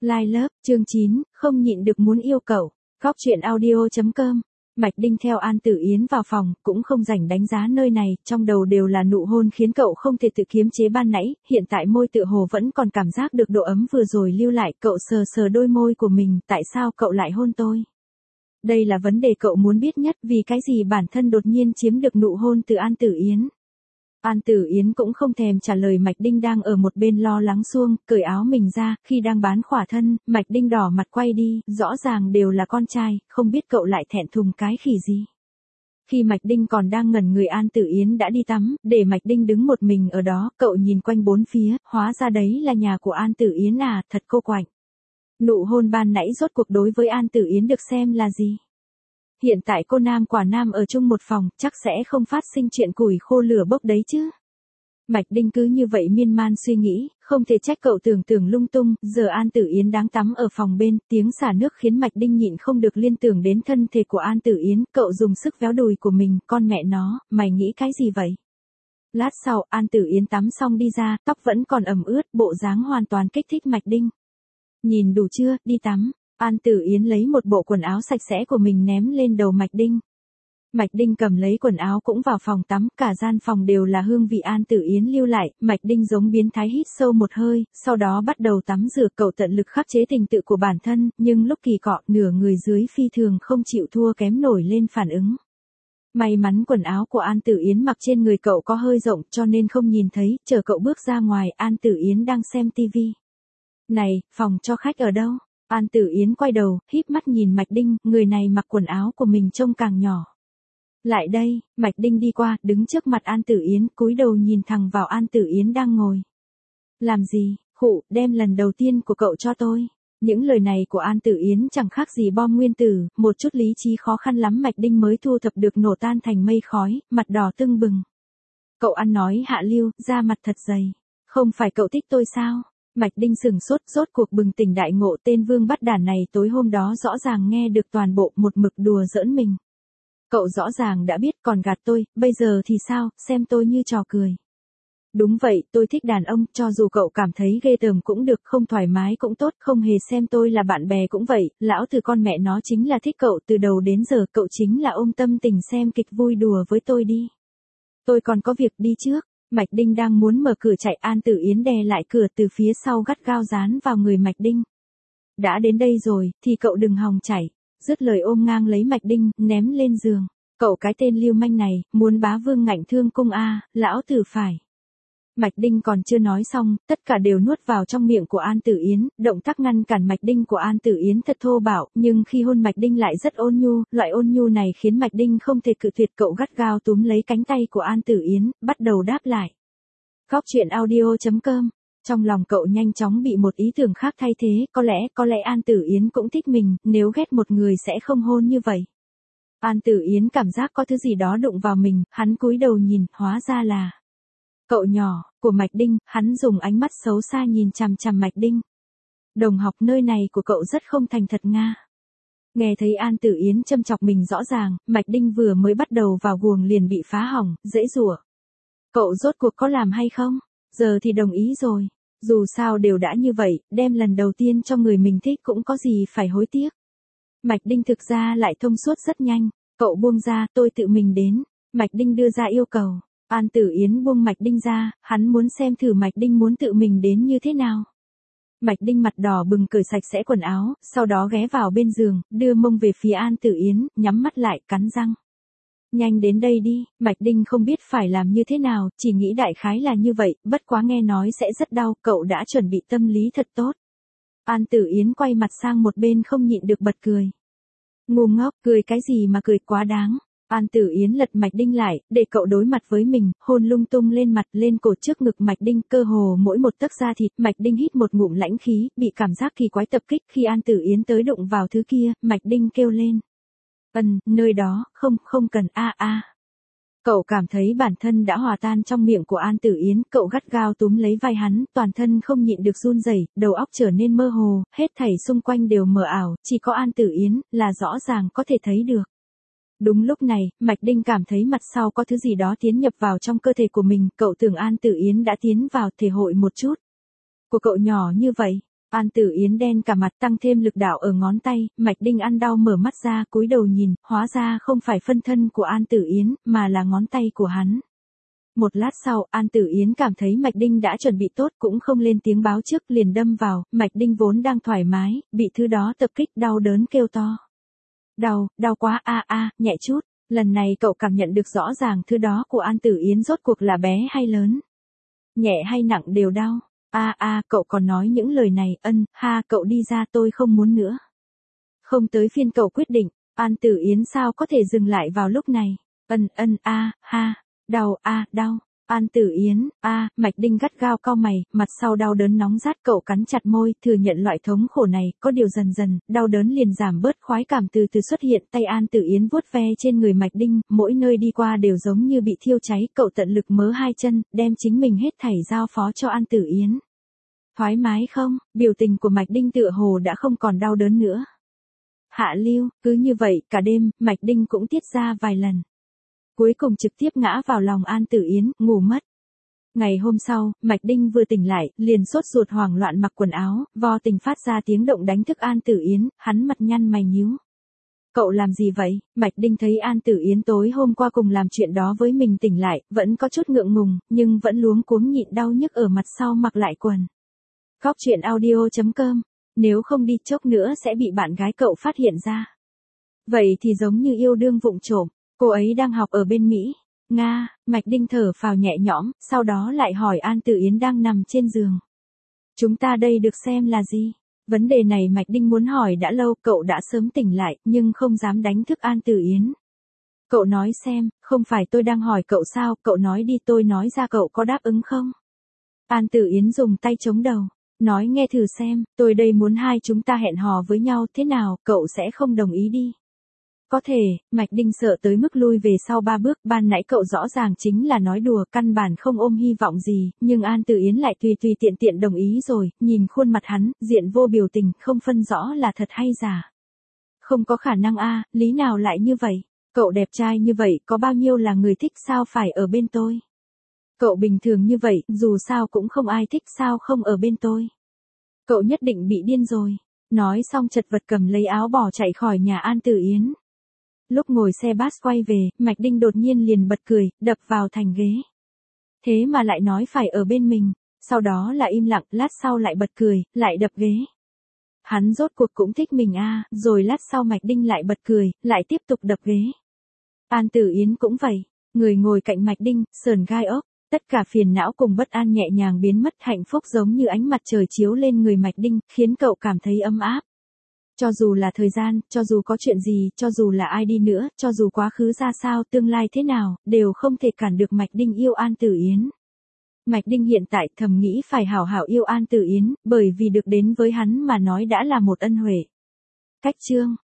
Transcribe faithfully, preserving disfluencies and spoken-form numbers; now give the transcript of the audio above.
Lai lớp, chương chín, không nhịn được muốn yêu cậu. Góc truyện audio chấm com. Mạch Đinh theo An Tử Yến vào phòng, cũng không rảnh đánh giá nơi này, trong đầu đều là nụ hôn khiến cậu không thể tự kiềm chế ban nãy, hiện tại môi tựa hồ vẫn còn cảm giác được độ ấm vừa rồi lưu lại, cậu sờ sờ đôi môi của mình, tại sao cậu lại hôn tôi? Đây là vấn đề cậu muốn biết nhất, vì cái gì bản thân đột nhiên chiếm được nụ hôn từ An Tử Yến. An Tử Yến cũng không thèm trả lời. Mạch Đinh đang ở một bên lo lắng xuông, cởi áo mình ra, khi đang bán khỏa thân, Mạch Đinh đỏ mặt quay đi, rõ ràng đều là con trai, không biết cậu lại thẹn thùng cái khỉ gì. Khi Mạch Đinh còn đang ngẩn người, An Tử Yến đã đi tắm, để Mạch Đinh đứng một mình ở đó, cậu nhìn quanh bốn phía, hóa ra đấy là nhà của An Tử Yến à, thật cô quạnh. Nụ hôn ban nãy rốt cuộc đối với An Tử Yến được xem là gì? Hiện tại cô nam quả nam ở chung một phòng, chắc sẽ không phát sinh chuyện củi khô lửa bốc đấy chứ. Mạch Đinh cứ như vậy miên man suy nghĩ, không thể trách cậu tưởng tượng lung tung, giờ An Tử Yến đang tắm ở phòng bên, tiếng xả nước khiến Mạch Đinh nhịn không được liên tưởng đến thân thể của An Tử Yến, cậu dùng sức véo đùi của mình, con mẹ nó, mày nghĩ cái gì vậy? Lát sau, An Tử Yến tắm xong đi ra, tóc vẫn còn ẩm ướt, bộ dáng hoàn toàn kích thích Mạch Đinh. Nhìn đủ chưa, đi tắm. An Tử Yến lấy một bộ quần áo sạch sẽ của mình ném lên đầu Mạch Đinh. Mạch Đinh cầm lấy quần áo cũng vào phòng tắm, cả gian phòng đều là hương vị An Tử Yến lưu lại, Mạch Đinh giống biến thái hít sâu một hơi, sau đó bắt đầu tắm rửa. Cậu tận lực khắc chế tình tự của bản thân, nhưng lúc kỳ cọ, nửa người dưới phi thường không chịu thua kém nổi lên phản ứng. May mắn quần áo của An Tử Yến mặc trên người cậu có hơi rộng cho nên không nhìn thấy, chờ cậu bước ra ngoài, An Tử Yến đang xem tivi. Này, phòng cho khách ở đâu? An Tử Yến quay đầu, híp mắt nhìn Mạch Đinh, người này mặc quần áo của mình trông càng nhỏ. Lại đây, Mạch Đinh đi qua, đứng trước mặt An Tử Yến, cúi đầu nhìn thẳng vào An Tử Yến đang ngồi. Làm gì, khụ, đem lần đầu tiên của cậu cho tôi. Những lời này của An Tử Yến chẳng khác gì bom nguyên tử, một chút lý trí khó khăn lắm Mạch Đinh mới thu thập được nổ tan thành mây khói, mặt đỏ tưng bừng. Cậu ăn nói hạ lưu, da mặt thật dày. Không phải cậu thích tôi sao? Mạch Đinh sừng sốt, rốt cuộc bừng tỉnh đại ngộ, tên vương bắt đản này tối hôm đó rõ ràng nghe được toàn bộ, một mực đùa giỡn mình. Cậu rõ ràng đã biết còn gạt tôi, bây giờ thì sao, xem tôi như trò cười. Đúng vậy, tôi thích đàn ông, cho dù cậu cảm thấy ghê tởm cũng được, không thoải mái cũng tốt, không hề xem tôi là bạn bè cũng vậy, lão từ con mẹ nó chính là thích cậu, từ đầu đến giờ cậu chính là ôm tâm tình xem kịch vui đùa với tôi đi. Tôi còn có việc đi trước. Mạch Đinh đang muốn mở cửa chạy, An Tử Yến đè lại cửa từ phía sau gắt gao dán vào người Mạch Đinh. Đã đến đây rồi, thì cậu đừng hòng chạy. Dứt lời ôm ngang lấy Mạch Đinh, ném lên giường. Cậu cái tên lưu manh này, muốn bá vương ngạnh thương cung a, lão tử phải. Mạch Đinh còn chưa nói xong, tất cả đều nuốt vào trong miệng của An Tử Yến, động tác ngăn cản Mạch Đinh của An Tử Yến thật thô bạo, nhưng khi hôn Mạch Đinh lại rất ôn nhu, loại ôn nhu này khiến Mạch Đinh không thể cự tuyệt, cậu gắt gao túm lấy cánh tay của An Tử Yến, bắt đầu đáp lại. Góc truyện audio chấm com. Trong lòng cậu nhanh chóng bị một ý tưởng khác thay thế, có lẽ, có lẽ An Tử Yến cũng thích mình, nếu ghét một người sẽ không hôn như vậy. An Tử Yến cảm giác có thứ gì đó đụng vào mình, hắn cúi đầu nhìn, hóa ra là cậu nhỏ của Mạch Đinh, hắn dùng ánh mắt xấu xa nhìn chằm chằm Mạch Đinh. Đồng học, nơi này của cậu rất không thành thật nga. Nghe thấy An Tử Yến châm chọc mình rõ ràng, Mạch Đinh vừa mới bắt đầu vào guồng liền bị phá hỏng, dễ dụa. Cậu rốt cuộc có làm hay không? Giờ thì đồng ý rồi. Dù sao đều đã như vậy, đem lần đầu tiên cho người mình thích cũng có gì phải hối tiếc. Mạch Đinh thực ra lại thông suốt rất nhanh. Cậu buông ra, tôi tự mình đến. Mạch Đinh đưa ra yêu cầu. An Tử Yến buông Mạch Đinh ra, hắn muốn xem thử Mạch Đinh muốn tự mình đến như thế nào. Mạch Đinh mặt đỏ bừng cởi sạch sẽ quần áo, sau đó ghé vào bên giường, đưa mông về phía An Tử Yến, nhắm mắt lại, cắn răng. Nhanh đến đây đi, Mạch Đinh không biết phải làm như thế nào, chỉ nghĩ đại khái là như vậy, bất quá nghe nói sẽ rất đau, cậu đã chuẩn bị tâm lý thật tốt. An Tử Yến quay mặt sang một bên không nhịn được bật cười. Ngu ngốc, cười cái gì mà cười quá đáng. An Tử Yến lật Mạch Đinh lại, để cậu đối mặt với mình, hôn lung tung lên mặt, lên cổ, trước ngực Mạch Đinh, cơ hồ mỗi một tấc da thịt. Mạch Đinh hít một ngụm lãnh khí, bị cảm giác kỳ quái tập kích, khi An Tử Yến tới đụng vào thứ kia, Mạch Đinh kêu lên. Ừm, nơi đó, không, không cần, a a. Cậu cảm thấy bản thân đã hòa tan trong miệng của An Tử Yến, cậu gắt gao túm lấy vai hắn, toàn thân không nhịn được run rẩy, đầu óc trở nên mơ hồ, hết thảy xung quanh đều mờ ảo, chỉ có An Tử Yến là rõ ràng có thể thấy được. Đúng lúc này, Mạch Đinh cảm thấy mặt sau có thứ gì đó tiến nhập vào trong cơ thể của mình, cậu tưởng An Tử Yến đã tiến vào thể hội một chút. Của cậu nhỏ như vậy. An Tử Yến đen cả mặt, tăng thêm lực đạo ở ngón tay, Mạch Đinh ăn đau mở mắt ra, cúi đầu nhìn, hóa ra không phải phân thân của An Tử Yến, mà là ngón tay của hắn. Một lát sau, An Tử Yến cảm thấy Mạch Đinh đã chuẩn bị tốt, cũng không lên tiếng báo trước, liền đâm vào. Mạch Đinh vốn đang thoải mái, bị thứ đó tập kích, đau đớn kêu to. Đau, đau quá, a a, nhẹ chút. Lần này cậu cảm nhận được rõ ràng thứ đó của An Tử Yến rốt cuộc là bé hay lớn. Nhẹ hay nặng đều đau. A a, cậu còn nói những lời này, ân, ha, cậu đi ra, tôi không muốn nữa. Không tới phiên cậu quyết định, An Tử Yến sao có thể dừng lại vào lúc này. Ân ân, a, ha, đau, a, đau. An Tử Yến, a, Mạch Đinh gắt gao cau mày, mặt sau đau đớn nóng rát, cậu cắn chặt môi, thừa nhận loại thống khổ này, có điều dần dần, đau đớn liền giảm bớt, khoái cảm từ từ xuất hiện, tay An Tử Yến vuốt ve trên người Mạch Đinh, mỗi nơi đi qua đều giống như bị thiêu cháy, cậu tận lực mớ hai chân, đem chính mình hết thảy giao phó cho An Tử Yến. Thoải mái không? Biểu tình của Mạch Đinh tựa hồ đã không còn đau đớn nữa. Hạ lưu, cứ như vậy, cả đêm, Mạch Đinh cũng tiết ra vài lần. Cuối cùng trực tiếp ngã vào lòng An Tử Yến, ngủ mất. Ngày hôm sau, Mạch Đinh vừa tỉnh lại, liền sốt ruột hoảng loạn mặc quần áo, vô tình phát ra tiếng động đánh thức An Tử Yến, hắn mặt nhăn mày nhíu. Cậu làm gì vậy? Mạch Đinh thấy An Tử Yến tối hôm qua cùng làm chuyện đó với mình tỉnh lại, vẫn có chút ngượng ngùng, nhưng vẫn luống cuống nhịn đau nhức ở mặt sau mặc lại quần. Cóc truyện audio chấm com, nếu không đi chốc nữa sẽ bị bạn gái cậu phát hiện ra. Vậy thì giống như yêu đương vụng trộm, cô ấy đang học ở bên Mỹ. Nga, Mạch Đinh thở phào nhẹ nhõm, sau đó lại hỏi An Tử Yến đang nằm trên giường. Chúng ta đây được xem là gì? Vấn đề này Mạch Đinh muốn hỏi đã lâu, cậu đã sớm tỉnh lại, nhưng không dám đánh thức An Tử Yến. Cậu nói xem, không phải tôi đang hỏi cậu sao, cậu nói đi, tôi nói ra cậu có đáp ứng không? An Tử Yến dùng tay chống đầu, nói nghe thử xem, tôi đây muốn hai chúng ta hẹn hò với nhau, thế nào, cậu sẽ không đồng ý đi. Có thể, Mạch Đinh sợ tới mức lui về sau ba bước, ban nãy cậu rõ ràng chính là nói đùa, căn bản không ôm hy vọng gì, nhưng An Tử Yến lại tùy tùy tiện tiện đồng ý rồi, nhìn khuôn mặt hắn, diện vô biểu tình, không phân rõ là thật hay giả. Không có khả năng a, lý nào lại như vậy, cậu đẹp trai như vậy, có bao nhiêu là người thích sao phải ở bên tôi. Cậu bình thường như vậy, dù sao cũng không ai thích sao không ở bên tôi. Cậu nhất định bị điên rồi. Nói xong chật vật cầm lấy áo bỏ chạy khỏi nhà An Tử Yến. Lúc ngồi xe bus quay về, Mạch Đinh đột nhiên liền bật cười, đập vào thành ghế. Thế mà lại nói phải ở bên mình, sau đó là im lặng, lát sau lại bật cười, lại đập ghế. Hắn rốt cuộc cũng thích mình a, à, rồi lát sau Mạch Đinh lại bật cười, lại tiếp tục đập ghế. An Tử Yến cũng vậy, người ngồi cạnh Mạch Đinh, sờn gai ốc, tất cả phiền não cùng bất an nhẹ nhàng biến mất, hạnh phúc giống như ánh mặt trời chiếu lên người Mạch Đinh, khiến cậu cảm thấy ấm áp. Cho dù là thời gian, cho dù có chuyện gì, cho dù là ai đi nữa, cho dù quá khứ ra sao, tương lai thế nào, đều không thể cản được Mạch Đinh yêu An Tử Yến. Mạch Đinh hiện tại thầm nghĩ phải hảo hảo yêu An Tử Yến, bởi vì được đến với hắn mà nói đã là một ân huệ. Cách chương